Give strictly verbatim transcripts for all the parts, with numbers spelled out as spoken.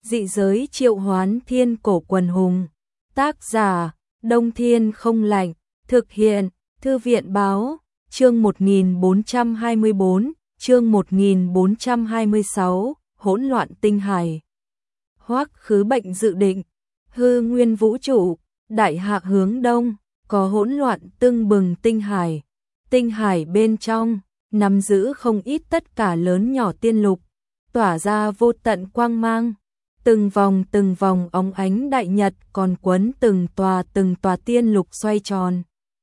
Dị giới triệu hoán thiên cổ quần hùng. Tác giả, Đông Thiên không lạnh. Thực hiện, Thư viện báo, chương một nghìn bốn trăm hai mươi bốn, chương một nghìn bốn trăm hai mươi sáu, hỗn loạn tinh hải. Hoắc Khứ Bệnh dự định, hư nguyên vũ trụ, đại hạ hướng đông, có hỗn loạn tưng bừng tinh hải. Tinh hải bên trong, nắm giữ không ít tất cả lớn nhỏ tiên lục, tỏa ra vô tận quang mang. Từng vòng từng vòng óng ánh đại nhật còn quấn từng tòa từng tòa tiên lục xoay tròn,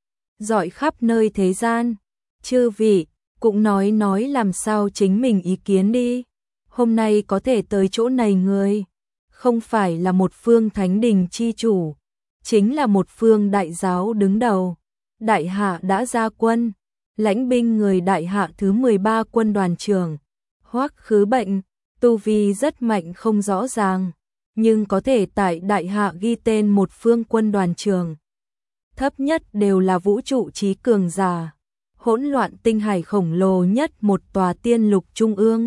rọi khắp nơi thế gian. Chư vị, cũng nói nói làm sao chính mình ý kiến đi. Hôm nay có thể tới chỗ này người, không phải là một phương thánh đình chi chủ, chính là một phương đại giáo đứng đầu. Đại hạ đã ra quân, lãnh binh người đại hạ thứ mười ba quân đoàn trưởng. Hoắc Khứ Bệnh, tu vi rất mạnh không rõ ràng, nhưng có thể tại đại hạ ghi tên một phương quân đoàn trưởng. Thấp nhất đều là vũ trụ trí cường giả. Hỗn loạn tinh hải khổng lồ nhất một tòa tiên lục trung ương.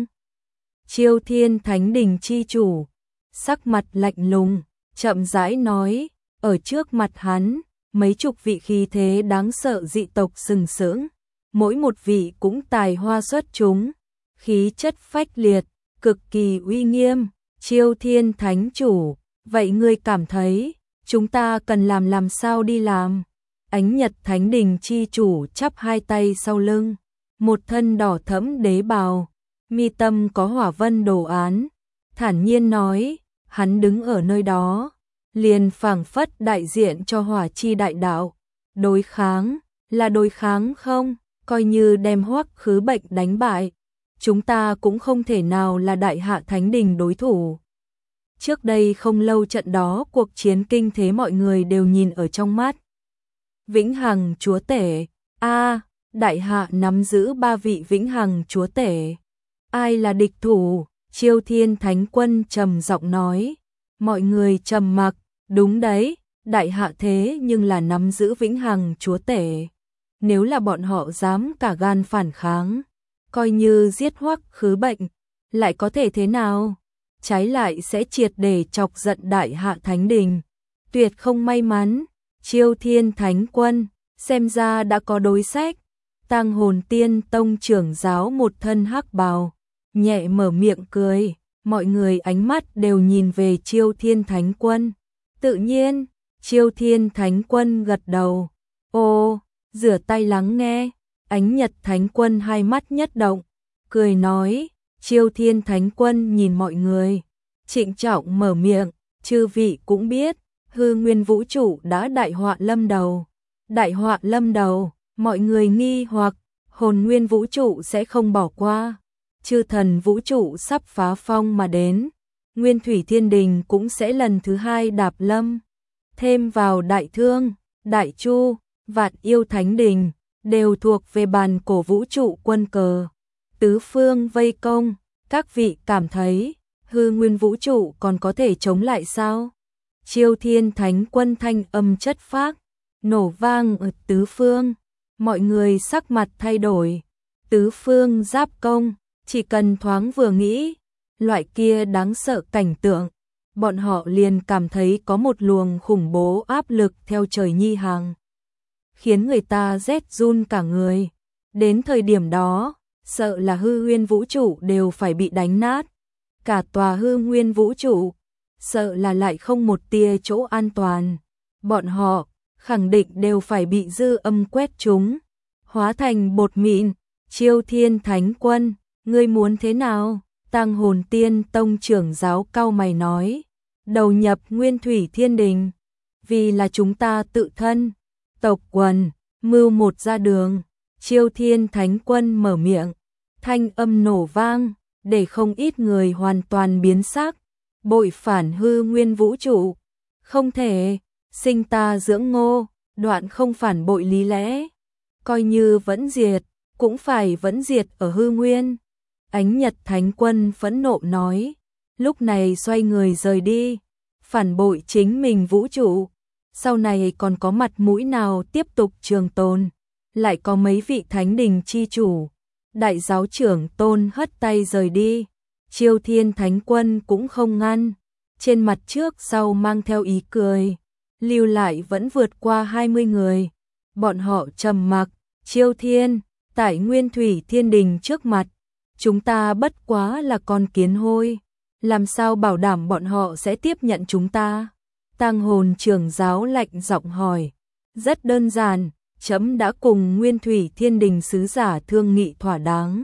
Chiêu Thiên Thánh Đình chi chủ, sắc mặt lạnh lùng, chậm rãi nói, ở trước mặt hắn, mấy chục vị khí thế đáng sợ dị tộc sừng sững, mỗi một vị cũng tài hoa xuất chúng, khí chất phách liệt, cực kỳ uy nghiêm. Chiêu Thiên Thánh chủ, vậy ngươi cảm thấy chúng ta cần làm làm sao đi làm? Ánh Nhật Thánh Đình chi chủ chắp hai tay sau lưng, một thân đỏ thẫm đế bào, mi tâm có hỏa vân đồ án, thản nhiên nói, hắn đứng ở nơi đó, liền phảng phất đại diện cho hỏa chi đại đạo. Đối kháng, là đối kháng không? Coi như đem Hoắc Khứ Bệnh đánh bại, chúng ta cũng không thể nào là đại hạ thánh đình đối thủ. Trước đây không lâu trận đó cuộc chiến kinh thế mọi người đều nhìn ở trong mắt. Vĩnh Hằng chúa tể, a, đại hạ nắm giữ ba vị Vĩnh Hằng chúa tể. Ai là địch thủ? Chiêu Thiên Thánh Quân trầm giọng nói. Mọi người trầm mặc, đúng đấy, đại hạ thế nhưng là nắm giữ Vĩnh Hằng chúa tể. Nếu là bọn họ dám cả gan phản kháng, coi như giết Hoắc Khứ Bệnh, lại có thể thế nào? Trái lại sẽ triệt để chọc giận đại hạ thánh đình. Tuyệt không may mắn. Chiêu Thiên Thánh Quân, xem ra đã có đối sách. Tang Hồn Tiên Tông trưởng giáo một thân hắc bào, nhẹ mở miệng cười, mọi người ánh mắt đều nhìn về Chiêu Thiên Thánh Quân. Tự nhiên, Chiêu Thiên Thánh Quân gật đầu. Ô, rửa tay lắng nghe. Ánh Nhật Thánh Quân hai mắt nhất động, cười nói. Chiêu Thiên Thánh Quân nhìn mọi người, trịnh trọng mở miệng, chư vị cũng biết, hư nguyên vũ trụ đã đại họa lâm đầu. Đại họa lâm đầu, mọi người nghi hoặc, hồn nguyên vũ trụ sẽ không bỏ qua. Chư thần vũ trụ sắp phá phong mà đến, Nguyên Thủy Thiên Đình cũng sẽ lần thứ hai đạp lâm. Thêm vào Đại Thương, Đại Chu, Vạn Yêu Thánh Đình, đều thuộc về bàn cổ vũ trụ quân cờ. Tứ phương vây công, các vị cảm thấy, hư nguyên vũ trụ còn có thể chống lại sao? Chiêu Thiên Thánh Quân thanh âm chất phác, nổ vang ở tứ phương, mọi người sắc mặt thay đổi. Tứ phương giáp công, chỉ cần thoáng vừa nghĩ, loại kia đáng sợ cảnh tượng, bọn họ liền cảm thấy có một luồng khủng bố áp lực theo trời nhi hàng, khiến người ta rét run cả người. Đến thời điểm đó, sợ là hư nguyên vũ trụ đều phải bị đánh nát. Cả tòa hư nguyên vũ trụ, sợ là lại không một tia chỗ an toàn. Bọn họ, khẳng định đều phải bị dư âm quét chúng, hóa thành bột mịn. Chiêu Thiên Thánh Quân, ngươi muốn thế nào? Tang Hồn Tiên Tông trưởng giáo cau mày nói. Đầu nhập Nguyên Thủy Thiên Đình, vì là chúng ta tự thân, tộc quần, mưu một ra đường. Chiêu Thiên Thánh Quân mở miệng, thanh âm nổ vang, để không ít người hoàn toàn biến sắc. Bội phản hư nguyên vũ trụ, không thể, sinh ta dưỡng ngô, đoạn không phản bội lý lẽ, coi như vẫn diệt, cũng phải vẫn diệt ở hư nguyên. Ánh Nhật Thánh Quân phẫn nộ nói, lúc này xoay người rời đi, phản bội chính mình vũ trụ, sau này còn có mặt mũi nào tiếp tục trường tồn? Lại có mấy vị thánh đình chi chủ, đại giáo trưởng Tôn hất tay rời đi. Chiêu Thiên Thánh Quân cũng không ngăn, trên mặt trước sau mang theo ý cười, lưu lại vẫn vượt qua hai mươi người. Bọn họ trầm mặc, Chiêu Thiên, tại Nguyên Thủy Thiên Đình trước mặt, chúng ta bất quá là con kiến hôi, làm sao bảo đảm bọn họ sẽ tiếp nhận chúng ta? Tang Hồn trưởng giáo lạnh giọng hỏi. Rất đơn giản, chấm đã cùng Nguyên Thủy Thiên Đình sứ giả thương nghị thỏa đáng.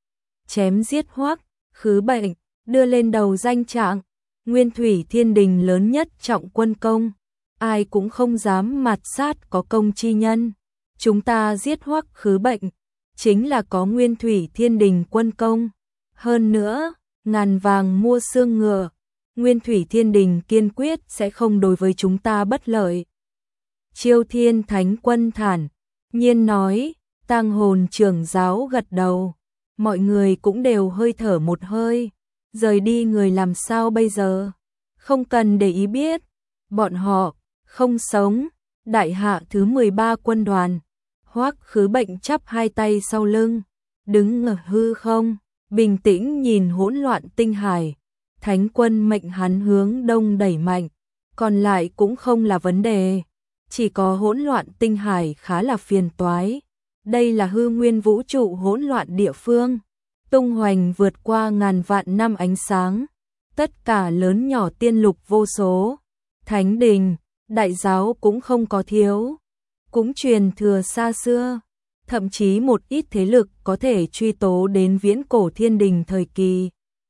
Chém giết Hoắc Khứ Bệnh, đưa lên đầu danh trạng. Nguyên Thủy Thiên Đình lớn nhất trọng quân công, ai cũng không dám mạt sát có công chi nhân. Chúng ta giết Hoắc Khứ Bệnh, chính là có Nguyên Thủy Thiên Đình quân công. Hơn nữa, ngàn vàng mua xương ngựa, Nguyên Thủy Thiên Đình kiên quyết sẽ không đối với chúng ta bất lợi. Chiêu Thiên Thánh Quân thản nhiên nói. Tang Hồn trưởng giáo gật đầu, mọi người cũng đều hơi thở một hơi. Rời đi người làm sao bây giờ? Không cần để ý biết, bọn họ không sống. Đại hạ thứ mười ba quân đoàn, Hoắc Khứ Bệnh chắp hai tay sau lưng, đứng ở hư không, bình tĩnh nhìn hỗn loạn tinh hải. Thánh quân mệnh hắn hướng đông đẩy mạnh, còn lại cũng không là vấn đề, chỉ có hỗn loạn tinh hải khá là phiền toái. Đây là hư nguyên vũ trụ hỗn loạn địa phương, tung hoành vượt qua ngàn vạn năm ánh sáng, tất cả lớn nhỏ tiên lục vô số. Thánh đình, đại giáo cũng không có thiếu, cũng truyền thừa xa xưa, thậm chí một ít thế lực có thể truy tố đến viễn cổ thiên đình thời kỳ.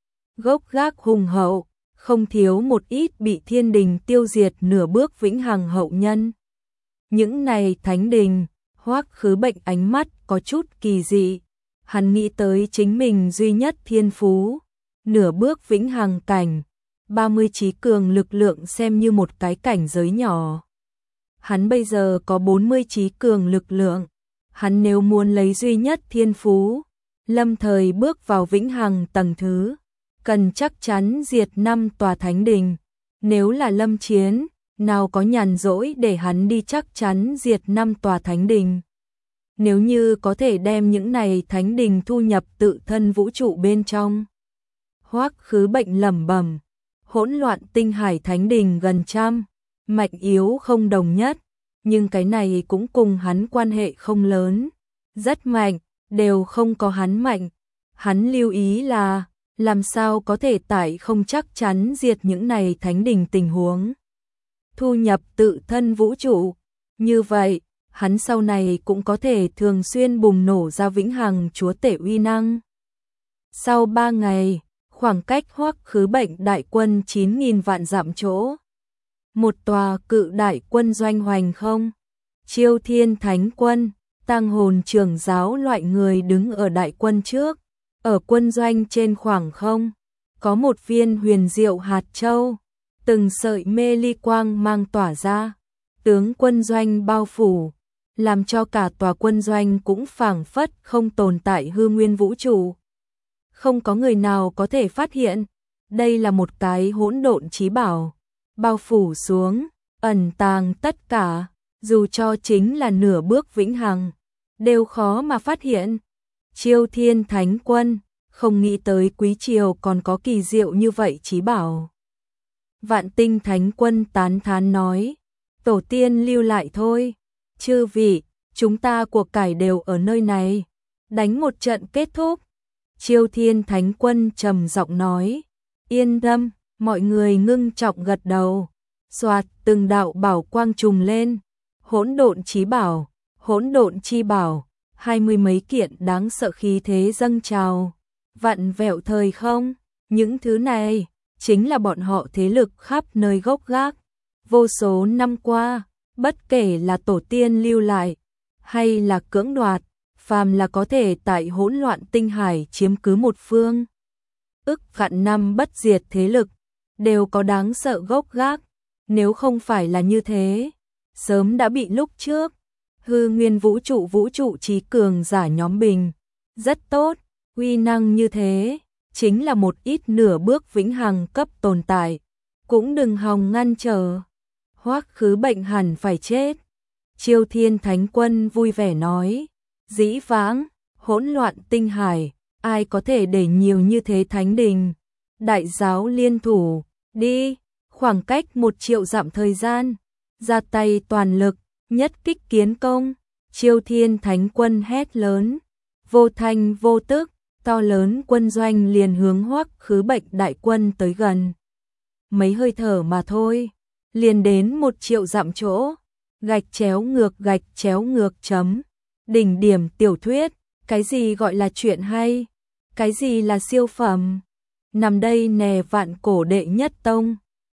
Gốc gác hùng hậu, không thiếu một ít bị thiên đình tiêu diệt nửa bước vĩnh hằng hậu nhân. Những này thánh đình, Hoắc Khứ Bệnh ánh mắt có chút kỳ dị. Hắn nghĩ tới chính mình duy nhất thiên phú, nửa bước vĩnh hằng cảnh, ba mươi trí cường lực lượng xem như một cái cảnh giới nhỏ. Hắn bây giờ có bốn mươi trí cường lực lượng, hắn nếu muốn lấy duy nhất thiên phú, lâm thời bước vào vĩnh hằng tầng thứ, cần chắc chắn diệt năm tòa thánh đình. Nếu là lâm chiến, nào có nhàn rỗi để hắn đi chắc chắn diệt năm tòa thánh đình. Nếu như có thể đem những này thánh đình thu nhập tự thân vũ trụ bên trong. Hoắc Khứ Bệnh lẩm bẩm, hỗn loạn tinh hải thánh đình gần trăm, mạnh yếu không đồng nhất, nhưng cái này cũng cùng hắn quan hệ không lớn. Rất mạnh, đều không có hắn mạnh. Hắn lưu ý là, làm sao có thể tại không chắc chắn diệt những này thánh đình tình huống. Thu nhập tự thân vũ trụ, như vậy, hắn sau này cũng có thể thường xuyên bùng nổ ra vĩnh hằng chúa tể uy năng. Sau ba ngày, khoảng cách Hoắc Khứ Bệnh đại quân chín nghìn vạn dặm chỗ, một tòa cự đại quân doanh hoành không. Chiêu Thiên Thánh Quân, Tang Hồn trưởng giáo loại người đứng ở đại quân trước. Ở quân doanh trên khoảng không, có một viên huyền diệu hạt châu, từng sợi mê ly quang mang tỏa ra, tướng quân doanh bao phủ, làm cho cả tòa quân doanh cũng phảng phất không tồn tại hư nguyên vũ trụ. Không có người nào có thể phát hiện, đây là một cái hỗn độn chí bảo, bao phủ xuống, ẩn tàng tất cả, dù cho chính là nửa bước vĩnh hằng, đều khó mà phát hiện. Chiêu Thiên Thánh Quân, không nghĩ tới Quý Triều còn có kỳ diệu như vậy chí bảo. Vạn Tinh Thánh Quân tán thán nói, tổ tiên lưu lại thôi, chư vị, chúng ta cuộc cải đều ở nơi này, đánh một trận kết thúc. Chiêu Thiên Thánh Quân trầm giọng nói, yên tâm, mọi người ngưng trọng gật đầu. Soạt, từng đạo bảo quang trùng lên, hỗn độn chí bảo, hỗn độn chi bảo, hai mươi mấy kiện đáng sợ khí thế dâng trào, vặn vẹo thời không. Những thứ này chính là bọn họ thế lực khắp nơi gốc gác, vô số năm qua, bất kể là tổ tiên lưu lại hay là cưỡng đoạt, phàm là có thể tại hỗn loạn tinh hải chiếm cứ một phương, ức vạn năm bất diệt thế lực, đều có đáng sợ gốc gác. Nếu không phải là như thế, sớm đã bị lúc trước hư nguyên vũ trụ vũ trụ trí cường giả nhóm bình. Rất tốt, uy năng như thế, chính là một ít nửa bước vĩnh hằng cấp tồn tại, cũng đừng hòng ngăn trở. Hoắc Khứ Bệnh hẳn phải chết. Chiêu Thiên Thánh Quân vui vẻ nói, dĩ vãng, hỗn loạn tinh hải, ai có thể để nhiều như thế thánh đình, đại giáo liên thủ, đi, khoảng cách một triệu dặm thời gian, ra tay toàn lực, nhất kích kiến công, Chiêu Thiên Thánh Quân hét lớn, vô thanh vô tức, to lớn quân doanh liền hướng Hoắc Khứ Bệnh đại quân tới gần. Mấy hơi thở mà thôi, liền đến một triệu dặm chỗ, gạch chéo ngược gạch chéo ngược chấm. Đỉnh điểm tiểu thuyết, cái gì gọi là chuyện hay, cái gì là siêu phẩm. Nằm đây nè vạn cổ đệ nhất tông.